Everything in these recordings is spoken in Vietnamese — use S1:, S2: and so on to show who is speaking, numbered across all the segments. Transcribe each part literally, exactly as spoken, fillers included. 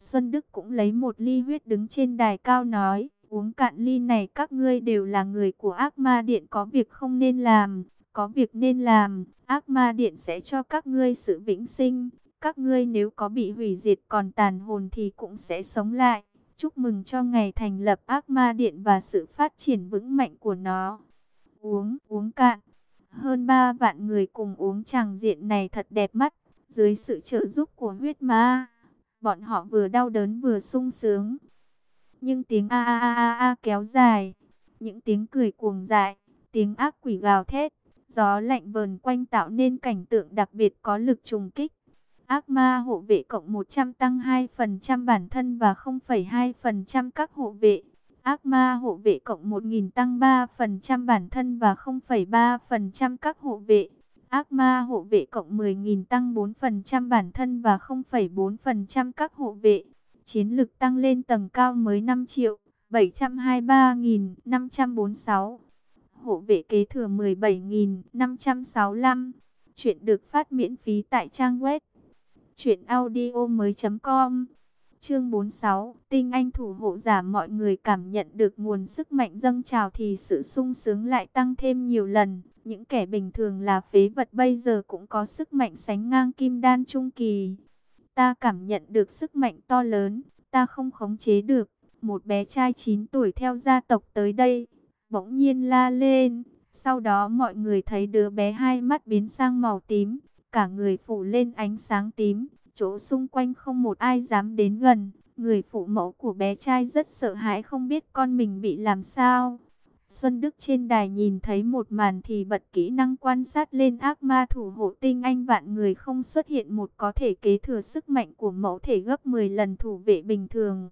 S1: Xuân Đức cũng lấy một ly huyết đứng trên đài cao nói, uống cạn ly này, các ngươi đều là người của Ác Ma Điện, có việc không nên làm, có việc nên làm, Ác Ma Điện sẽ cho các ngươi sự vĩnh sinh, các ngươi nếu có bị hủy diệt còn tàn hồn thì cũng sẽ sống lại. Chúc mừng cho ngày thành lập Ác Ma Điện và sự phát triển vững mạnh của nó. Uống, uống cạn. Hơn ba vạn người cùng uống, tràng diện này thật đẹp mắt. Dưới sự trợ giúp của huyết ma, bọn họ vừa đau đớn vừa sung sướng. Nhưng tiếng a a a a a kéo dài, những tiếng cười cuồng dại, tiếng ác quỷ gào thét, gió lạnh vờn quanh tạo nên cảnh tượng đặc biệt có lực trùng kích. Ác ma hộ vệ cộng một trăm tăng hai phần trăm bản thân và không phẩy hai phần trăm các hộ vệ. Ác ma hộ vệ cộng một nghìn tăng ba phần trăm bản thân và không phẩy ba phần trăm các hộ vệ. Ác ma hộ vệ cộng mười nghìn tăng bốn phần trăm bản thân và không phẩy bốn phần trăm các hộ vệ. Chiến lực tăng lên tầng cao mới năm triệu bảy trăm hai mươi ba nghìn năm trăm bốn mươi sáu. Hộ vệ kế thừa mười bảy nghìn năm trăm sáu mươi lăm. Chuyện được phát miễn phí tại trang web truyện audio mới chấm com. Chương bốn mươi sáu, tinh anh thủ hộ giả. Mọi người cảm nhận được nguồn sức mạnh dâng trào thì sự sung sướng lại tăng thêm nhiều lần. Những kẻ bình thường là phế vật bây giờ cũng có sức mạnh sánh ngang kim đan trung kỳ. Ta cảm nhận được sức mạnh to lớn, ta không khống chế được. Một bé trai chín tuổi theo gia tộc tới đây, bỗng nhiên la lên. Sau đó mọi người thấy đứa bé hai mắt biến sang màu tím, cả người phủ lên ánh sáng tím. Chỗ xung quanh không một ai dám đến gần. Người phụ mẫu của bé trai rất sợ hãi, không biết con mình bị làm sao. Xuân Đức trên đài nhìn thấy một màn thì bật kỹ năng quan sát lên. Ác ma thủ hộ tinh anh vạn người không xuất hiện một có thể kế thừa sức mạnh của mẫu thể gấp mười lần thủ vệ bình thường.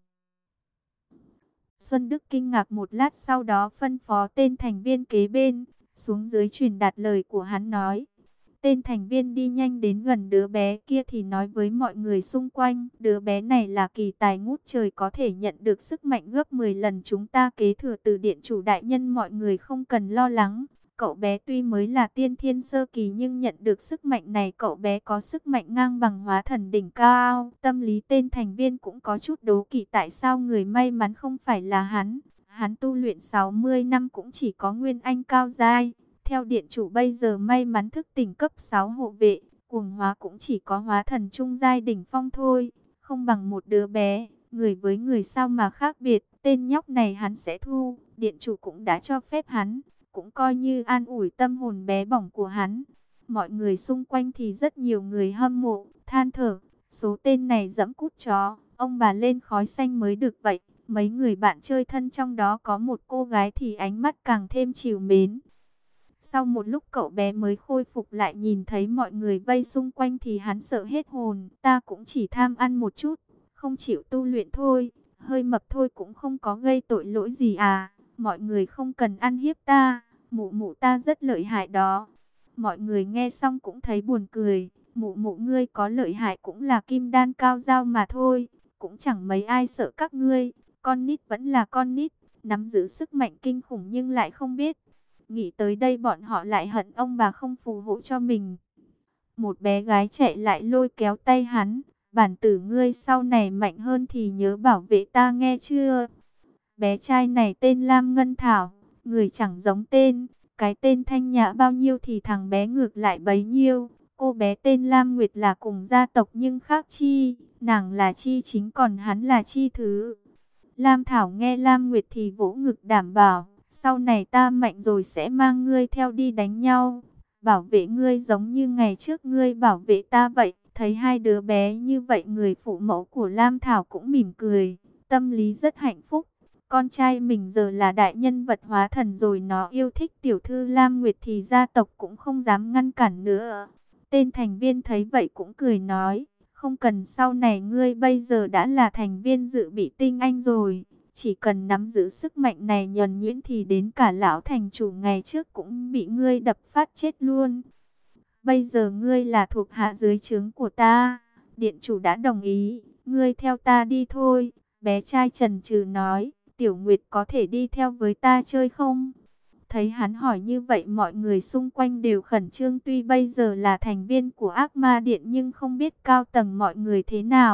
S1: Xuân Đức kinh ngạc một lát, sau đó phân phó tên thành viên kế bên xuống dưới truyền đạt lời của hắn nói. Tên thành viên đi nhanh đến gần đứa bé kia thì nói với mọi người xung quanh, đứa bé này là kỳ tài ngút trời, có thể nhận được sức mạnh gấp mười lần chúng ta kế thừa từ điện chủ đại nhân. Mọi người không cần lo lắng, cậu bé tuy mới là tiên thiên sơ kỳ nhưng nhận được sức mạnh này, cậu bé có sức mạnh ngang bằng hóa thần đỉnh cao. Tâm lý tên thành viên cũng có chút đố kỵ, tại sao người may mắn không phải là hắn. Hắn tu luyện sáu mươi năm cũng chỉ có nguyên anh cao giai. Theo điện chủ bây giờ may mắn thức tỉnh cấp sáu hộ vệ, cuồng hóa cũng chỉ có hóa thần trung giai đỉnh phong thôi, không bằng một đứa bé. Người với người sao mà khác biệt, tên nhóc này hắn sẽ thu, điện chủ cũng đã cho phép hắn, cũng coi như an ủi tâm hồn bé bỏng của hắn. Mọi người xung quanh thì rất nhiều người hâm mộ, than thở, số tên này dẫm cút chó, ông bà lên khói xanh mới được vậy. Mấy người bạn chơi thân trong đó có một cô gái thì ánh mắt càng thêm trìu mến. Sau một lúc cậu bé mới khôi phục lại, nhìn thấy mọi người vây xung quanh thì hắn sợ hết hồn. Ta cũng chỉ tham ăn một chút, không chịu tu luyện thôi, hơi mập thôi cũng không có gây tội lỗi gì à. Mọi người không cần ăn hiếp ta, mụ mụ ta rất lợi hại đó. Mọi người nghe xong cũng thấy buồn cười, mụ mụ ngươi có lợi hại cũng là kim đan cao dao mà thôi, cũng chẳng mấy ai sợ các ngươi. Con nít vẫn là con nít, nắm giữ sức mạnh kinh khủng nhưng lại không biết. Nghĩ tới đây bọn họ lại hận ông bà không phù hộ cho mình. Một bé gái chạy lại lôi kéo tay hắn. Bản tử ngươi sau này mạnh hơn thì nhớ bảo vệ ta nghe chưa? Bé trai này tên Lam Ngân Thảo, người chẳng giống tên. Cái tên thanh nhã bao nhiêu thì thằng bé ngược lại bấy nhiêu. Cô bé tên Lam Nguyệt là cùng gia tộc nhưng khác chi. Nàng là chi chính còn hắn là chi thứ. Lam Thảo nghe Lam Nguyệt thì vỗ ngực đảm bảo. Sau này ta mạnh rồi sẽ mang ngươi theo đi đánh nhau, bảo vệ ngươi giống như ngày trước ngươi bảo vệ ta vậy. Thấy hai đứa bé như vậy, người phụ mẫu của Lam Thảo cũng mỉm cười, tâm lý rất hạnh phúc. Con trai mình giờ là đại nhân vật hóa thần rồi, nó yêu thích tiểu thư Lam Nguyệt thì gia tộc cũng không dám ngăn cản nữa. Tên thành viên thấy vậy cũng cười nói, không cần, sau này ngươi bây giờ đã là thành viên dự bị tinh anh rồi. Chỉ cần nắm giữ sức mạnh này nhuần nhuyễn thì đến cả lão thành chủ ngày trước cũng bị ngươi đập phát chết luôn. Bây giờ ngươi là thuộc hạ dưới trướng của ta, điện chủ đã đồng ý, ngươi theo ta đi thôi. Bé trai chần chừ nói, Tiểu Nguyệt có thể đi theo với ta chơi không? Thấy hắn hỏi như vậy mọi người xung quanh đều khẩn trương, tuy bây giờ là thành viên của Ác Ma Điện nhưng không biết cao tầng mọi người thế nào.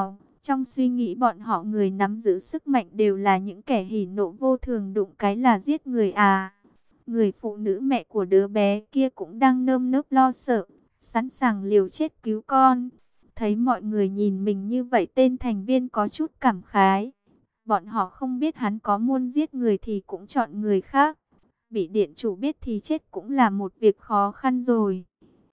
S1: Trong suy nghĩ bọn họ, người nắm giữ sức mạnh đều là những kẻ hỉ nộ vô thường, đụng cái là giết người à. Người phụ nữ mẹ của đứa bé kia cũng đang nơm nớp lo sợ, sẵn sàng liều chết cứu con. Thấy mọi người nhìn mình như vậy, tên thành viên có chút cảm khái. Bọn họ không biết hắn có muốn giết người thì cũng chọn người khác. Bị điện chủ biết thì chết cũng là một việc khó khăn rồi.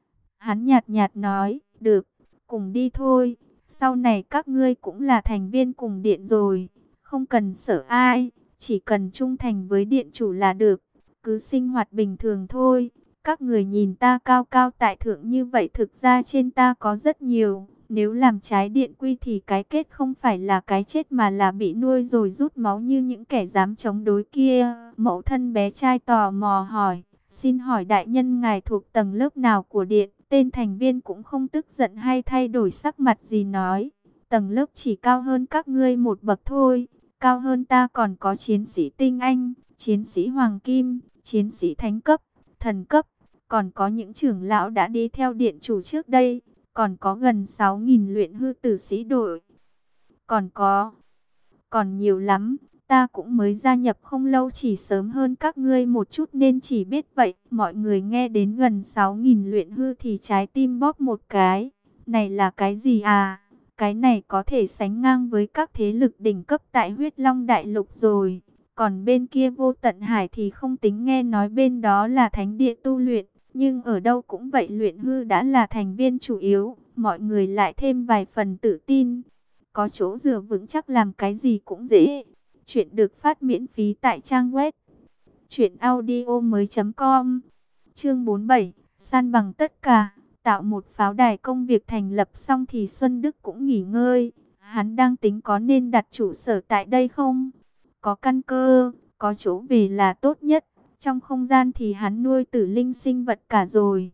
S1: Hắn nhạt nhạt nói, được, cùng đi thôi. Sau này các ngươi cũng là thành viên cùng điện rồi. Không cần sợ ai, chỉ cần trung thành với điện chủ là được. Cứ sinh hoạt bình thường thôi. Các người nhìn ta cao cao tại thượng như vậy, thực ra trên ta có rất nhiều. Nếu làm trái điện quy thì cái kết không phải là cái chết mà là bị nuôi rồi rút máu như những kẻ dám chống đối kia. Mẫu thân bé trai tò mò hỏi, xin hỏi đại nhân ngài thuộc tầng lớp nào của điện? Tên thành viên cũng không tức giận hay thay đổi sắc mặt gì, nói, tầng lớp chỉ cao hơn các ngươi một bậc thôi. Cao hơn ta còn có chiến sĩ tinh anh, chiến sĩ hoàng kim, chiến sĩ thánh cấp, thần cấp. Còn có những trưởng lão đã đi theo điện chủ trước đây. Còn có gần sáu nghìn luyện hư tử sĩ đội. Còn có, còn nhiều lắm. Ta cũng mới gia nhập không lâu, chỉ sớm hơn các ngươi một chút nên chỉ biết vậy. Mọi người nghe đến gần sáu nghìn luyện hư thì trái tim bóp một cái. Này là cái gì à? Cái này có thể sánh ngang với các thế lực đỉnh cấp tại Huyết Long Đại Lục rồi. Còn bên kia Vô Tận Hải thì không tính, nghe nói bên đó là thánh địa tu luyện. Nhưng ở đâu cũng vậy, luyện hư đã là thành viên chủ yếu, mọi người lại thêm vài phần tự tin. Có chỗ dựa vững chắc làm cái gì cũng dễ. Chuyện được phát miễn phí tại trang web truyện audio mới chấm com. Chương bốn mươi bảy, san bằng tất cả, tạo một pháo đài. Công việc thành lập xong thì Xuân Đức cũng nghỉ ngơi. Hắn đang tính có nên đặt trụ sở tại đây không? Có căn cơ, có chỗ về là tốt nhất. Trong không gian thì hắn nuôi tử linh sinh vật cả rồi.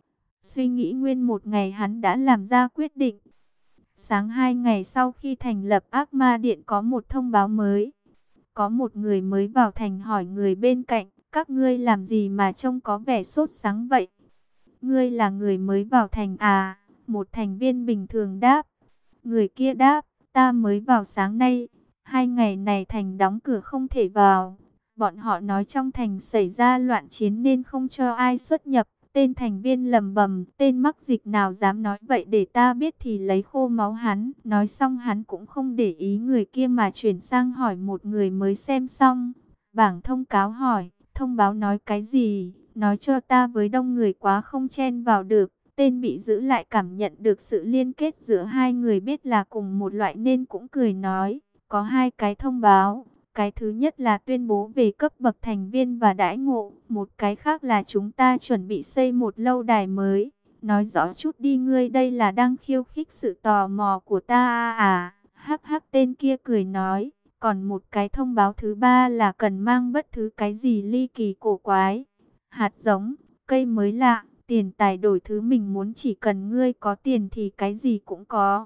S1: Suy nghĩ nguyên một ngày, hắn đã làm ra quyết định. Sáng hai ngày sau khi thành lập Ác Ma Điện có một thông báo mới. Có một người mới vào thành hỏi người bên cạnh, các ngươi làm gì mà trông có vẻ sốt sắng vậy? Ngươi là người mới vào thành à? Một thành viên bình thường đáp. Người kia đáp, ta mới vào sáng nay. Hai ngày này thành đóng cửa không thể vào. Bọn họ nói trong thành xảy ra loạn chiến nên không cho ai xuất nhập. Tên thành viên lầm bầm, tên mắc dịch nào dám nói vậy, để ta biết thì lấy khô máu hắn. Nói xong hắn cũng không để ý người kia mà chuyển sang hỏi một người mới xem xong. Bảng thông cáo hỏi, thông báo nói cái gì? Nói cho ta với, đông người quá không chen vào được. Tên bị giữ lại cảm nhận được sự liên kết giữa hai người, biết là cùng một loại nên cũng cười nói, có hai cái thông báo. Cái thứ nhất là tuyên bố về cấp bậc thành viên và đãi ngộ. Một cái khác là chúng ta chuẩn bị xây một lâu đài mới. Nói rõ chút đi, ngươi đây là đang khiêu khích sự tò mò của ta à? Hắc hắc, tên kia cười nói. Còn một cái thông báo thứ ba là cần mang bất cứ cái gì ly kỳ cổ quái, hạt giống, cây mới lạ, tiền tài đổi thứ mình muốn, chỉ cần ngươi có tiền thì cái gì cũng có.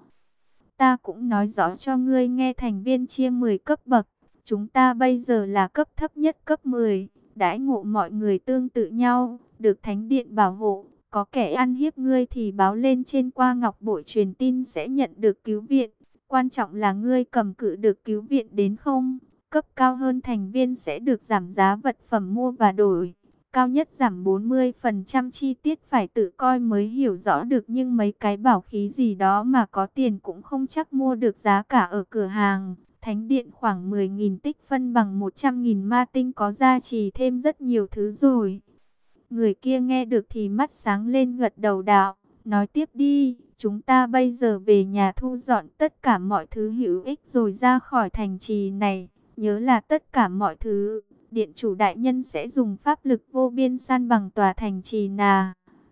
S1: Ta cũng nói rõ cho ngươi nghe, thành viên chia mười cấp bậc. Chúng ta bây giờ là cấp thấp nhất cấp mười, đãi ngộ mọi người tương tự nhau, được thánh điện bảo hộ. Có kẻ ăn hiếp ngươi thì báo lên trên qua ngọc bội truyền tin sẽ nhận được cứu viện. Quan trọng là ngươi cầm cự được cứu viện đến không? Cấp cao hơn thành viên sẽ được giảm giá vật phẩm mua và đổi. Cao nhất giảm bốn mươi phần trăm, chi tiết phải tự coi mới hiểu rõ được, nhưng mấy cái bảo khí gì đó mà có tiền cũng không chắc mua được giá cả ở cửa hàng. Thánh điện khoảng mười nghìn tích phân bằng một trăm nghìn ma tinh, có gia trì thêm rất nhiều thứ rồi. Người kia nghe được thì mắt sáng lên, gật đầu đạo, nói tiếp đi, chúng ta bây giờ về nhà thu dọn tất cả mọi thứ hữu ích rồi ra khỏi thành trì này. Nhớ là tất cả mọi thứ, điện chủ đại nhân sẽ dùng pháp lực vô biên san bằng tòa thành trì nà.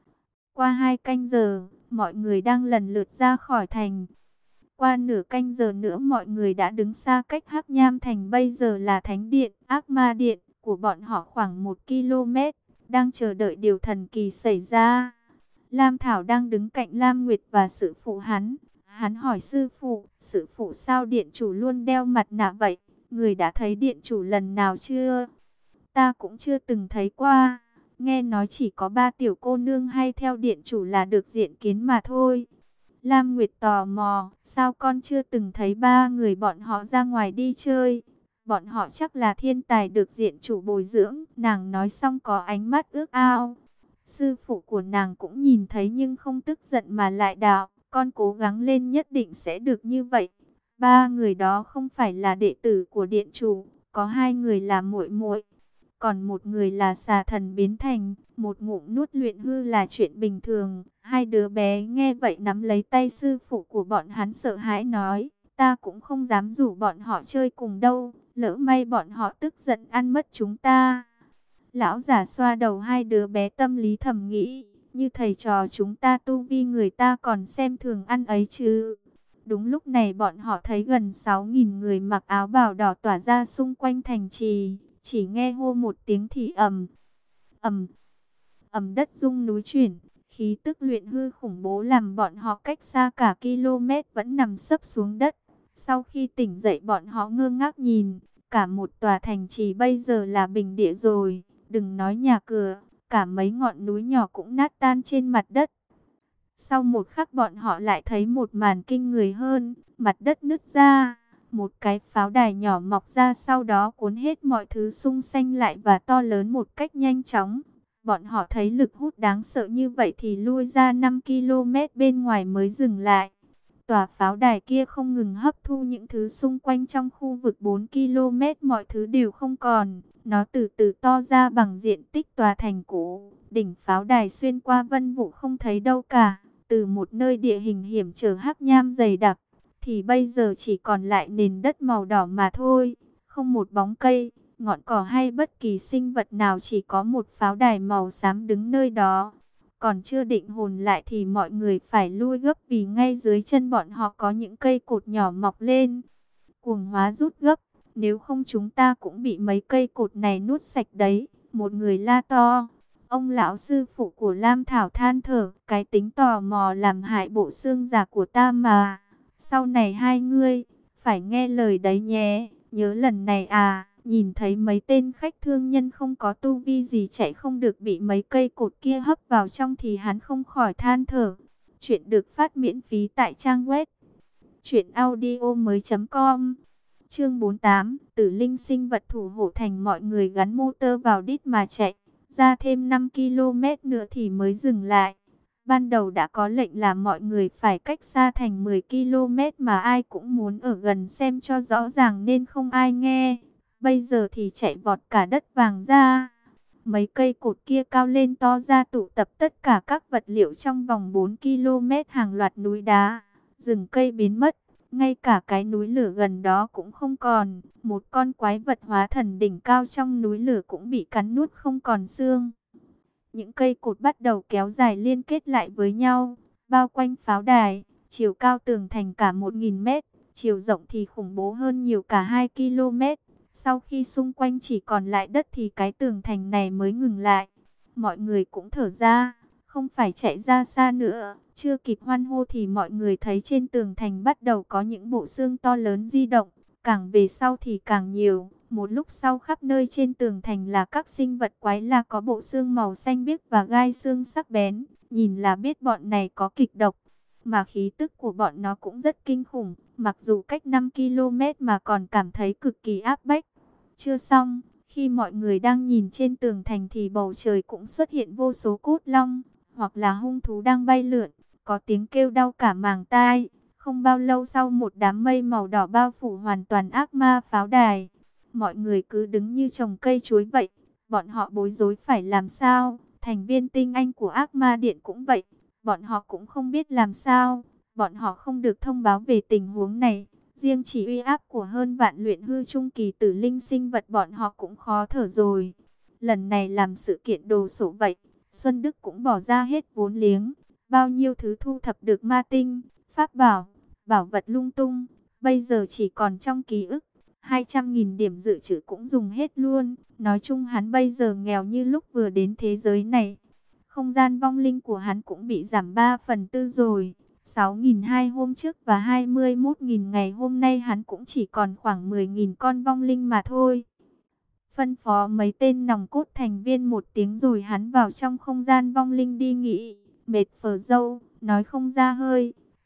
S1: Qua hai canh giờ, mọi người đang lần lượt ra khỏi thành. Qua nửa canh giờ nữa mọi người đã đứng xa cách Hắc Nham Thành, bây giờ là thánh điện, Ác Ma Điện của bọn họ khoảng một ki lô mét, đang chờ đợi điều thần kỳ xảy ra. Lam Thảo đang đứng cạnh Lam Nguyệt và sư phụ hắn. Hắn hỏi sư phụ, sư phụ sao điện chủ luôn đeo mặt nạ vậy? Người đã thấy điện chủ lần nào chưa? Ta cũng chưa từng thấy qua. Nghe nói chỉ có ba tiểu cô nương hay theo điện chủ là được diện kiến mà thôi. Lam Nguyệt tò mò, sao con chưa từng thấy ba người bọn họ ra ngoài đi chơi? Bọn họ chắc là thiên tài được diện chủ bồi dưỡng. Nàng nói xong có ánh mắt ước ao. Sư phụ của nàng cũng nhìn thấy nhưng không tức giận mà lại đạo, con cố gắng lên nhất định sẽ được như vậy. Ba người đó không phải là đệ tử của điện chủ, có hai người là muội muội, còn một người là xà thần biến thành, một ngụm nuốt luyện hư là chuyện bình thường. Hai đứa bé nghe vậy nắm lấy tay sư phụ của bọn hắn sợ hãi nói, ta cũng không dám rủ bọn họ chơi cùng đâu, lỡ may bọn họ tức giận ăn mất chúng ta. Lão giả xoa đầu hai đứa bé tâm lý thầm nghĩ, như thầy trò chúng ta tu vi người ta còn xem thường ăn ấy chứ. Đúng lúc này bọn họ thấy gần sáu nghìn người mặc áo bào đỏ tỏa ra xung quanh thành trì, chỉ nghe hô một tiếng thì ầm, ầm, ầm đất rung núi chuyển, khí tức luyện hư khủng bố làm bọn họ cách xa cả km vẫn nằm sấp xuống đất. Sau khi tỉnh dậy bọn họ ngơ ngác nhìn, cả một tòa thành trì bây giờ là bình địa rồi, đừng nói nhà cửa, cả mấy ngọn núi nhỏ cũng nát tan trên mặt đất. Sau một khắc bọn họ lại thấy một màn kinh người hơn, mặt đất nứt ra, một cái pháo đài nhỏ mọc ra sau đó cuốn hết mọi thứ xung quanh lại và to lớn một cách nhanh chóng. Bọn họ thấy lực hút đáng sợ như vậy thì lui ra năm ki lô mét bên ngoài mới dừng lại. Tòa pháo đài kia không ngừng hấp thu những thứ xung quanh trong khu vực bốn ki lô mét, mọi thứ đều không còn. Nó từ từ to ra bằng diện tích tòa thành cũ. Đỉnh pháo đài xuyên qua vân vụ không thấy đâu cả. Từ một nơi địa hình hiểm trở hắc nham dày đặc, thì bây giờ chỉ còn lại nền đất màu đỏ mà thôi. Không một bóng cây, ngọn cỏ hay bất kỳ sinh vật nào, chỉ có một pháo đài màu xám đứng nơi đó. Còn chưa định hồn lại thì mọi người phải lui gấp vì ngay dưới chân bọn họ có những cây cột nhỏ mọc lên. Cuồng hóa rút gấp, nếu không chúng ta cũng bị mấy cây cột này nuốt sạch đấy. Một người la to. Ông lão sư phụ của Lam Thảo than thở, cái tính tò mò làm hại bộ xương già của ta mà. Sau này hai ngươi, phải nghe lời đấy nhé, nhớ lần này à. Nhìn thấy mấy tên khách thương nhân không có tu vi gì chạy không được bị mấy cây cột kia hấp vào trong thì hắn không khỏi than thở. Chuyện được phát miễn phí tại trang web truyện audio mới chấm com. Chương bốn mươi tám, Tử linh sinh vật thủ hộ thành. Mọi người gắn motor vào đít mà chạy, ra thêm năm ki lô mét nữa thì mới dừng lại. Ban đầu đã có lệnh là mọi người phải cách xa thành mười ki lô mét mà ai cũng muốn ở gần xem cho rõ ràng nên không ai nghe. Bây giờ thì chạy vọt cả đất vàng ra. Mấy cây cột kia cao lên to ra tụ tập tất cả các vật liệu trong vòng bốn ki lô mét, hàng loạt núi đá, rừng cây biến mất. Ngay cả cái núi lửa gần đó cũng không còn. Một con quái vật hóa thần đỉnh cao trong núi lửa cũng bị cắn nuốt không còn xương. Những cây cột bắt đầu kéo dài liên kết lại với nhau, bao quanh pháo đài. Chiều cao tường thành cả một nghìn mét, chiều rộng thì khủng bố hơn nhiều cả hai ki lô mét. Sau khi xung quanh chỉ còn lại đất thì cái tường thành này mới ngừng lại. Mọi người cũng thở ra, không phải chạy ra xa nữa. Chưa kịp hoan hô thì mọi người thấy trên tường thành bắt đầu có những bộ xương to lớn di động. Càng về sau thì càng nhiều. Một lúc sau khắp nơi trên tường thành là các sinh vật quái lạ có bộ xương màu xanh biếc và gai xương sắc bén. Nhìn là biết bọn này có kịch độc. Mà khí tức của bọn nó cũng rất kinh khủng. Mặc dù cách năm ki lô mét mà còn cảm thấy cực kỳ áp bách. Chưa xong, khi mọi người đang nhìn trên tường thành thì bầu trời cũng xuất hiện vô số cốt long, hoặc là hung thú đang bay lượn, có tiếng kêu đau cả màng tai. Không bao lâu sau một đám mây màu đỏ bao phủ hoàn toàn ác ma pháo đài. Mọi người cứ đứng như trồng cây chuối vậy, bọn họ bối rối phải làm sao. Thành viên tinh anh của ác ma điện cũng vậy, bọn họ cũng không biết làm sao. Bọn họ không được thông báo về tình huống này. Riêng chỉ uy áp của hơn vạn luyện hư trung kỳ tử linh sinh vật bọn họ cũng khó thở rồi. Lần này làm sự kiện đồ sộ vậy, Xuân Đức cũng bỏ ra hết vốn liếng. Bao nhiêu thứ thu thập được ma tinh, pháp bảo, bảo vật lung tung, bây giờ chỉ còn trong ký ức. hai trăm nghìn điểm dự trữ cũng dùng hết luôn. Nói chung hắn bây giờ nghèo như lúc vừa đến thế giới này. Không gian vong linh của hắn cũng bị giảm ba phần tư rồi. sáu nghìn hai hôm trước và hai mươi mốt nghìn ngày hôm nay hắn cũng chỉ còn khoảng mười nghìn con vong linh mà thôi. Phân phó mấy tên nòng cốt thành viên một tiếng rồi hắn vào trong không gian vong linh đi nghỉ. Mệt phờ dâu, nói không ra hơi.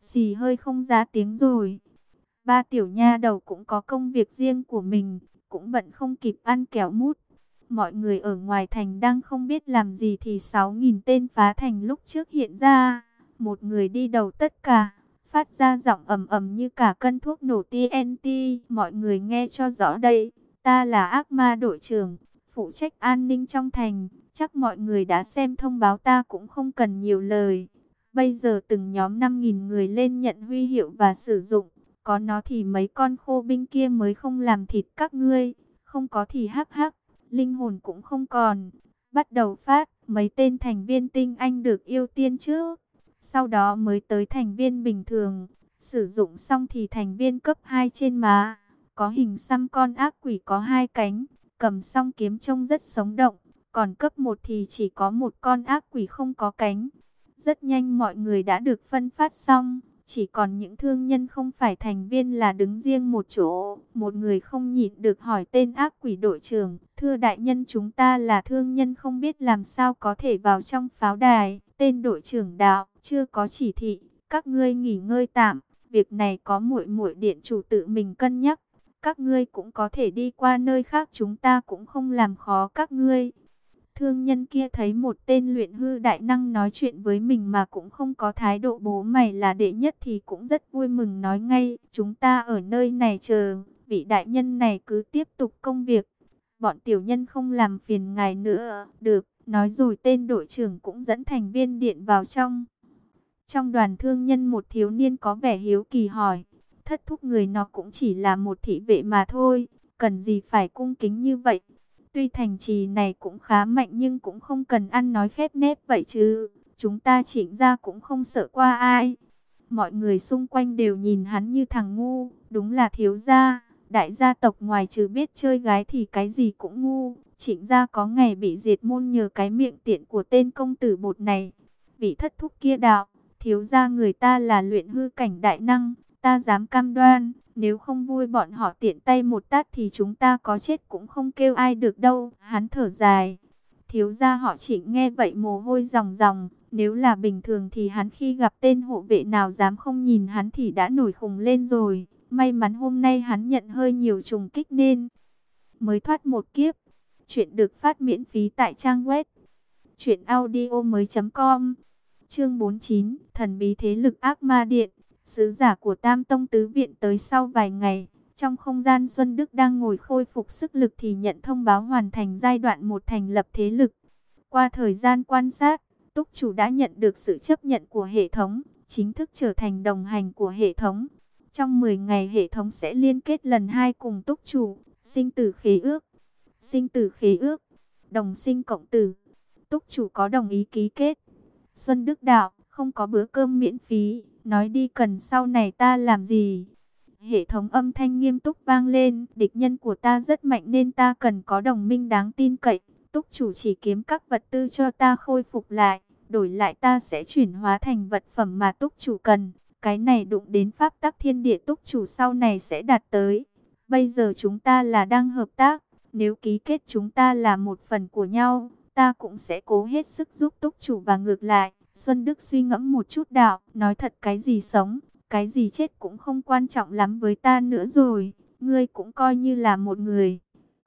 S1: xì hơi không ra tiếng rồi. Ba tiểu nha đầu cũng có công việc riêng của mình, cũng bận không kịp ăn kẹo mút. Mọi người ở ngoài thành đang không biết làm gì thì sáu nghìn tên phá thành lúc trước hiện ra. Một người đi đầu tất cả, phát ra giọng ầm ầm như cả cân thuốc nổ tê en tê. Mọi người nghe cho rõ đây, ta là ác ma đội trưởng, phụ trách an ninh trong thành. Chắc mọi người đã xem thông báo, ta cũng không cần nhiều lời. Bây giờ từng nhóm năm nghìn người lên nhận huy hiệu và sử dụng. Có nó thì mấy con khô binh kia mới không làm thịt các ngươi. Không có thì hắc hắc, linh hồn cũng không còn. Bắt đầu phát, mấy tên thành viên tinh anh được ưu tiên trước. Sau đó mới tới thành viên bình thường. Sử dụng xong thì thành viên cấp hai trên má. Có hình xăm con ác quỷ có hai cánh. Cầm song kiếm trông rất sống động. Còn cấp một thì chỉ có một con ác quỷ không có cánh. Rất nhanh mọi người đã được phân phát xong. Chỉ còn những thương nhân không phải thành viên là đứng riêng một chỗ. Một người không nhịn được hỏi tên ác quỷ đội trưởng: thưa đại nhân, chúng ta là thương nhân không biết làm sao có thể vào trong pháo đài. Tên đội trưởng đạo: chưa có chỉ thị, các ngươi nghỉ ngơi tạm. Việc này có muội muội điện chủ tự mình cân nhắc. Các ngươi cũng có thể đi qua nơi khác, chúng ta cũng không làm khó các ngươi. Thương nhân kia thấy một tên luyện hư đại năng nói chuyện với mình mà cũng không có thái độ bố mày là đệ nhất thì cũng rất vui mừng, nói ngay: chúng ta ở nơi này chờ, vị đại nhân này cứ tiếp tục công việc. Bọn tiểu nhân không làm phiền ngài nữa. Được, nói rồi tên đội trưởng cũng dẫn thành viên điện vào trong. Trong đoàn thương nhân một thiếu niên có vẻ hiếu kỳ hỏi: thất thúc, người nó cũng chỉ là một thị vệ mà thôi, cần gì phải cung kính như vậy? Tuy thành trì này cũng khá mạnh nhưng cũng không cần ăn nói khép nép vậy chứ. Chúng ta Trịnh gia cũng không sợ qua ai. Mọi người xung quanh đều nhìn hắn như thằng ngu. Đúng là thiếu gia, đại gia tộc ngoài trừ biết chơi gái thì cái gì cũng ngu. Trịnh gia có ngày bị diệt môn nhờ cái miệng tiện của tên công tử bột này. Vị thất thúc kia đạo: thiếu gia người ta là luyện hư cảnh đại năng, ta dám cam đoan, nếu không vui bọn họ tiện tay một tát thì chúng ta có chết cũng không kêu ai được đâu. Hắn thở dài. Thiếu gia họ Trịnh nghe vậy mồ hôi ròng ròng. Nếu là bình thường thì hắn khi gặp tên hộ vệ nào dám không nhìn hắn thì đã nổi khùng lên rồi. May mắn hôm nay hắn nhận hơi nhiều trùng kích nên mới thoát một kiếp. Chuyện được phát miễn phí tại trang web truyện audio mới chấm com. Chương bốn mươi chín, thần bí thế lực ác ma điện. Sứ giả của Tam Tông Tứ Viện tới sau vài ngày. Trong không gian, Xuân Đức đang ngồi khôi phục sức lực thì nhận thông báo hoàn thành giai đoạn một thành lập thế lực. Qua thời gian quan sát, Túc Chủ đã nhận được sự chấp nhận của hệ thống, chính thức trở thành đồng hành của hệ thống. Trong mười ngày hệ thống sẽ liên kết lần hai cùng Túc Chủ, sinh tử khế ước. Sinh tử khế ước, đồng sinh cộng tử. Túc Chủ có đồng ý ký kết? Xuân Đức đạo: không có bữa cơm miễn phí, nói đi cần sau này ta làm gì? Hệ thống âm thanh nghiêm túc vang lên: địch nhân của ta rất mạnh nên ta cần có đồng minh đáng tin cậy. Túc Chủ chỉ kiếm các vật tư cho ta khôi phục lại, đổi lại ta sẽ chuyển hóa thành vật phẩm mà Túc Chủ cần. Cái này đụng đến pháp tắc thiên địa, Túc Chủ sau này sẽ đạt tới. Bây giờ chúng ta là đang hợp tác, nếu ký kết chúng ta là một phần của nhau, ta cũng sẽ cố hết sức giúp Túc Chủ và ngược lại. Xuân Đức suy ngẫm một chút đạo: nói thật, cái gì sống, cái gì chết cũng không quan trọng lắm với ta nữa rồi. Ngươi cũng coi như là một người.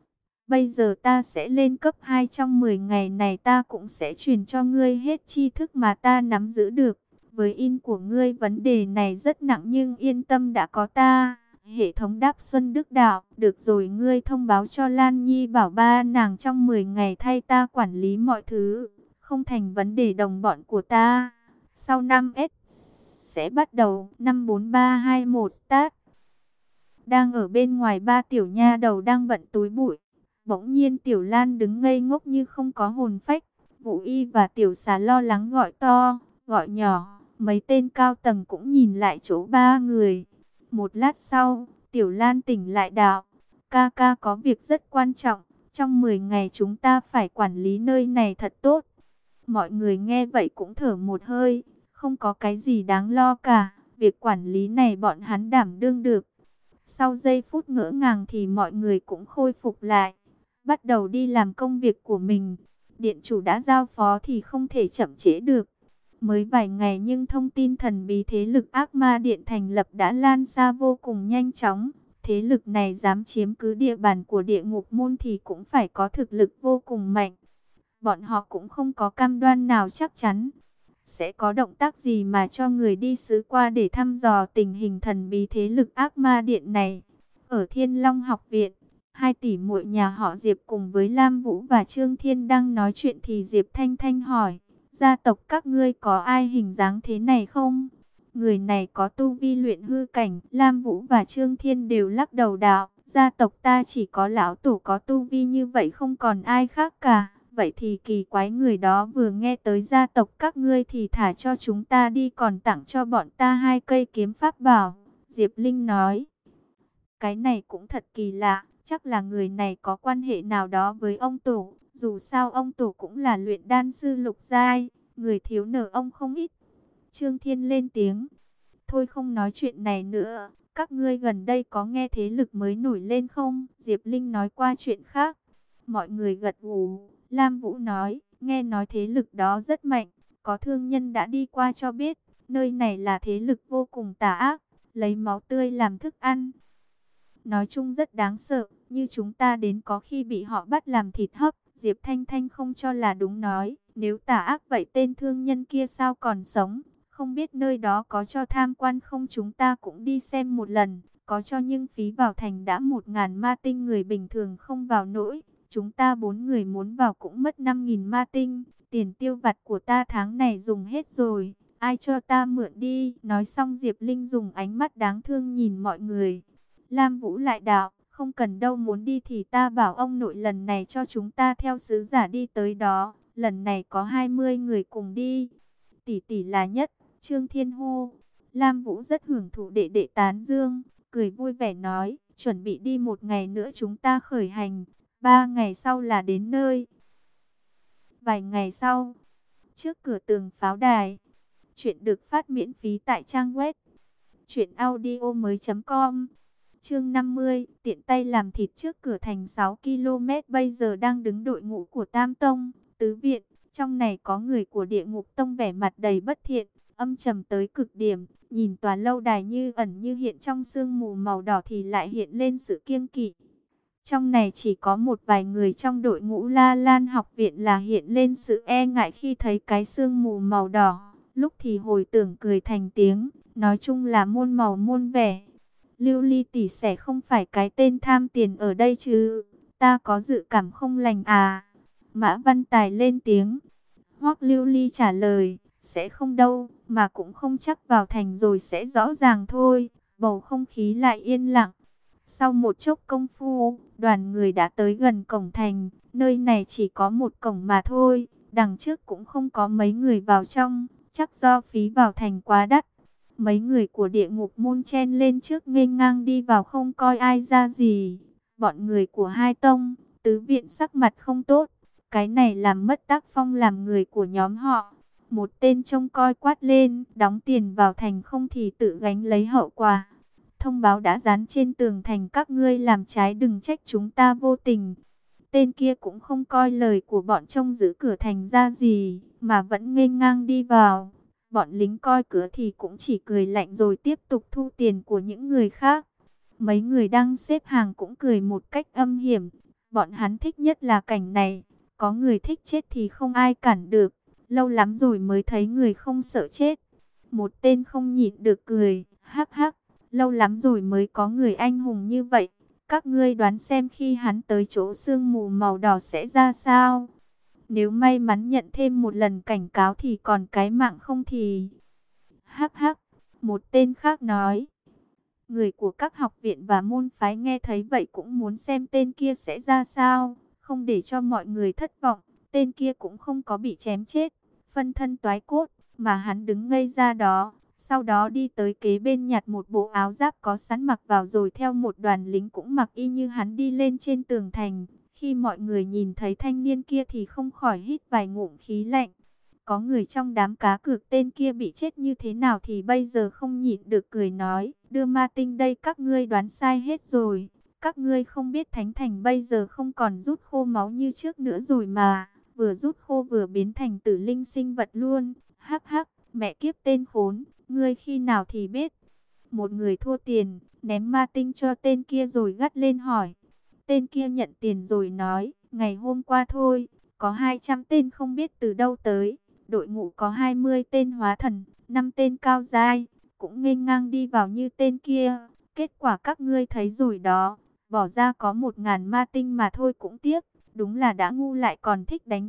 S1: Bây giờ ta sẽ lên cấp hai, trong mười ngày này ta cũng sẽ truyền cho ngươi hết tri thức mà ta nắm giữ được. Với in của ngươi vấn đề này rất nặng nhưng yên tâm, đã có ta. Hệ thống đáp Xuân Đức đạo: được rồi, ngươi thông báo cho Lan Nhi bảo ba nàng trong mười ngày thay ta quản lý mọi thứ. Không thành vấn đề đồng bọn của ta. Sau năm S sẽ bắt đầu. Năm bốn ba hai một start. Đang ở bên ngoài, ba tiểu nha đầu đang bận túi bụi. Bỗng nhiên Tiểu Lan đứng ngây ngốc như không có hồn phách. Vũ Y và Tiểu Xà lo lắng gọi to, gọi nhỏ. Mấy tên cao tầng cũng nhìn lại chỗ ba người. Một lát sau, Tiểu Lan tỉnh lại đạo: ca ca có việc rất quan trọng. Trong mười ngày chúng ta phải quản lý nơi này thật tốt. Mọi người nghe vậy cũng thở một hơi. Không có cái gì đáng lo cả. Việc quản lý này bọn hắn đảm đương được. Sau giây phút ngỡ ngàng thì mọi người cũng khôi phục lại, bắt đầu đi làm công việc của mình. Điện chủ đã giao phó thì không thể chậm trễ được. Mới vài ngày nhưng thông tin thần bí thế lực ác ma điện thành lập đã lan xa vô cùng nhanh chóng. Thế lực này dám chiếm cứ địa bàn của địa ngục môn thì cũng phải có thực lực vô cùng mạnh. Bọn họ cũng không có cam đoan nào chắc chắn sẽ có động tác gì mà cho người đi sứ qua để thăm dò tình hình thần bí thế lực ác ma điện này. Ở Thiên Long học viện, hai tỷ muội nhà họ Diệp cùng với Lam Vũ và Trương Thiên đang nói chuyện thì Diệp Thanh Thanh hỏi, gia tộc các ngươi có ai hình dáng thế này không? Người này có tu vi luyện hư cảnh. Lam Vũ và Trương Thiên đều lắc đầu đạo, gia tộc ta chỉ có lão tổ có tu vi như vậy, không còn ai khác cả. Vậy thì kỳ quái, người đó vừa nghe tới gia tộc các ngươi thì thả cho chúng ta đi, còn tặng cho bọn ta hai cây kiếm pháp bảo. Diệp Linh nói, cái này cũng thật kỳ lạ, chắc là người này có quan hệ nào đó với ông tổ. Dù sao ông tổ cũng là luyện đan sư lục giai, người thiếu nợ ông không ít. Trương Thiên lên tiếng, thôi không nói chuyện này nữa, các ngươi gần đây có nghe thế lực mới nổi lên không? Diệp Linh nói qua chuyện khác. Mọi người gật gù. Lam Vũ nói, nghe nói thế lực đó rất mạnh, có thương nhân đã đi qua cho biết, nơi này là thế lực vô cùng tà ác, lấy máu tươi làm thức ăn. Nói chung rất đáng sợ, như chúng ta đến có khi bị họ bắt làm thịt hấp. Diệp Thanh Thanh không cho là đúng nói, nếu tà ác vậy tên thương nhân kia sao còn sống? Không biết nơi đó có cho tham quan không, chúng ta cũng đi xem một lần. Có cho nhưng phí vào thành đã một ngàn ma tinh, người bình thường không vào nổi. Chúng ta bốn người muốn vào cũng mất năm nghìn ma tinh. Tiền tiêu vặt của ta tháng này dùng hết rồi, ai cho ta mượn đi. Nói xong Diệp Linh dùng ánh mắt đáng thương nhìn mọi người. Lam Vũ lại đạo, không cần đâu, muốn đi thì ta bảo ông nội lần này cho chúng ta theo sứ giả đi tới đó. Lần này có hai mươi người cùng đi. Tỷ tỷ là nhất, Trương Thiên hô. Lam Vũ rất hưởng thụ đệ đệ tán dương, cười vui vẻ nói, chuẩn bị đi một ngày nữa chúng ta khởi hành. Ba ngày sau là đến nơi. Vài ngày sau, trước cửa tường pháo đài. Chuyện được phát miễn phí tại trang web truyện audio mới chấm com. Chương năm mươi, tiện tay làm thịt trước cửa thành sáu ki lô mét. Bây giờ đang đứng đội ngũ của Tam Tông, Tứ Viện. Trong này có người của Địa Ngục Tông vẻ mặt đầy bất thiện, âm trầm tới cực điểm. Nhìn tòa lâu đài như ẩn như hiện trong sương mù màu đỏ thì lại hiện lên sự kiêng kỵ. Trong này chỉ có một vài người trong đội ngũ La Lan học viện là hiện lên sự e ngại khi thấy cái sương mù màu đỏ. Lúc thì hồi tưởng cười thành tiếng, nói chung là muôn màu muôn vẻ. Lưu Ly tỷ sẽ không phải cái tên tham tiền ở đây chứ? Ta có dự cảm không lành à? Mã Văn Tài lên tiếng. Hoắc Lưu Ly trả lời, sẽ không đâu, mà cũng không chắc, vào thành rồi sẽ rõ ràng thôi. Bầu không khí lại yên lặng. Sau một chốc công phu, đoàn người đã tới gần cổng thành. Nơi này chỉ có một cổng mà thôi, đằng trước cũng không có mấy người vào trong, chắc do phí vào thành quá đắt. Mấy người của Địa Ngục môn chen lên trước nghênh ngang đi vào, không coi ai ra gì. Bọn người của hai tông, Tứ Viện sắc mặt không tốt. Cái này làm mất tác phong làm người của nhóm họ. Một tên trông coi quát lên, đóng tiền vào thành không thì tự gánh lấy hậu quả. Thông báo đã dán trên tường thành, các ngươi làm trái đừng trách chúng ta vô tình. Tên kia cũng không coi lời của bọn trông giữ cửa thành ra gì, mà vẫn nghênh ngang đi vào. Bọn lính coi cửa thì cũng chỉ cười lạnh rồi tiếp tục thu tiền của những người khác. Mấy người đang xếp hàng cũng cười một cách âm hiểm. Bọn hắn thích nhất là cảnh này. Có người thích chết thì không ai cản được. Lâu lắm rồi mới thấy người không sợ chết. Một tên không nhịn được cười, hắc hắc. Lâu lắm rồi mới có người anh hùng như vậy. Các ngươi đoán xem khi hắn tới chỗ sương mù màu đỏ sẽ ra sao? Nếu may mắn nhận thêm một lần cảnh cáo thì còn cái mạng không thì... Hắc hắc, một tên khác nói. Người của các học viện và môn phái nghe thấy vậy cũng muốn xem tên kia sẽ ra sao. Không để cho mọi người thất vọng, tên kia cũng không có bị chém chết, phân thân toái cốt, mà hắn đứng ngây ra đó. Sau đó đi tới kế bên nhặt một bộ áo giáp có sẵn mặc vào, rồi theo một đoàn lính cũng mặc y như hắn đi lên trên tường thành. Khi mọi người nhìn thấy thanh niên kia thì không khỏi hít vài ngụm khí lạnh. Có người trong đám cá cược tên kia bị chết như thế nào thì bây giờ không nhịn được cười nói, đưa ma tinh đây, các ngươi đoán sai hết rồi. Các ngươi không biết Thánh Thành bây giờ không còn rút khô máu như trước nữa rồi mà, vừa rút khô vừa biến thành tử linh sinh vật luôn. Hắc hắc, mẹ kiếp tên khốn, ngươi khi nào thì biết. Một người thua tiền, ném ma tinh cho tên kia rồi gắt lên hỏi. Tên kia nhận tiền rồi nói, ngày hôm qua thôi, có hai trăm tên không biết từ đâu tới. Đội ngũ có hai mươi tên hóa thần, năm tên cao giai, cũng nghênh ngang đi vào như tên kia. Kết quả các ngươi thấy rồi đó, bỏ ra có một ngàn ma tinh mà thôi cũng tiếc. Đúng là đã ngu lại còn thích đánh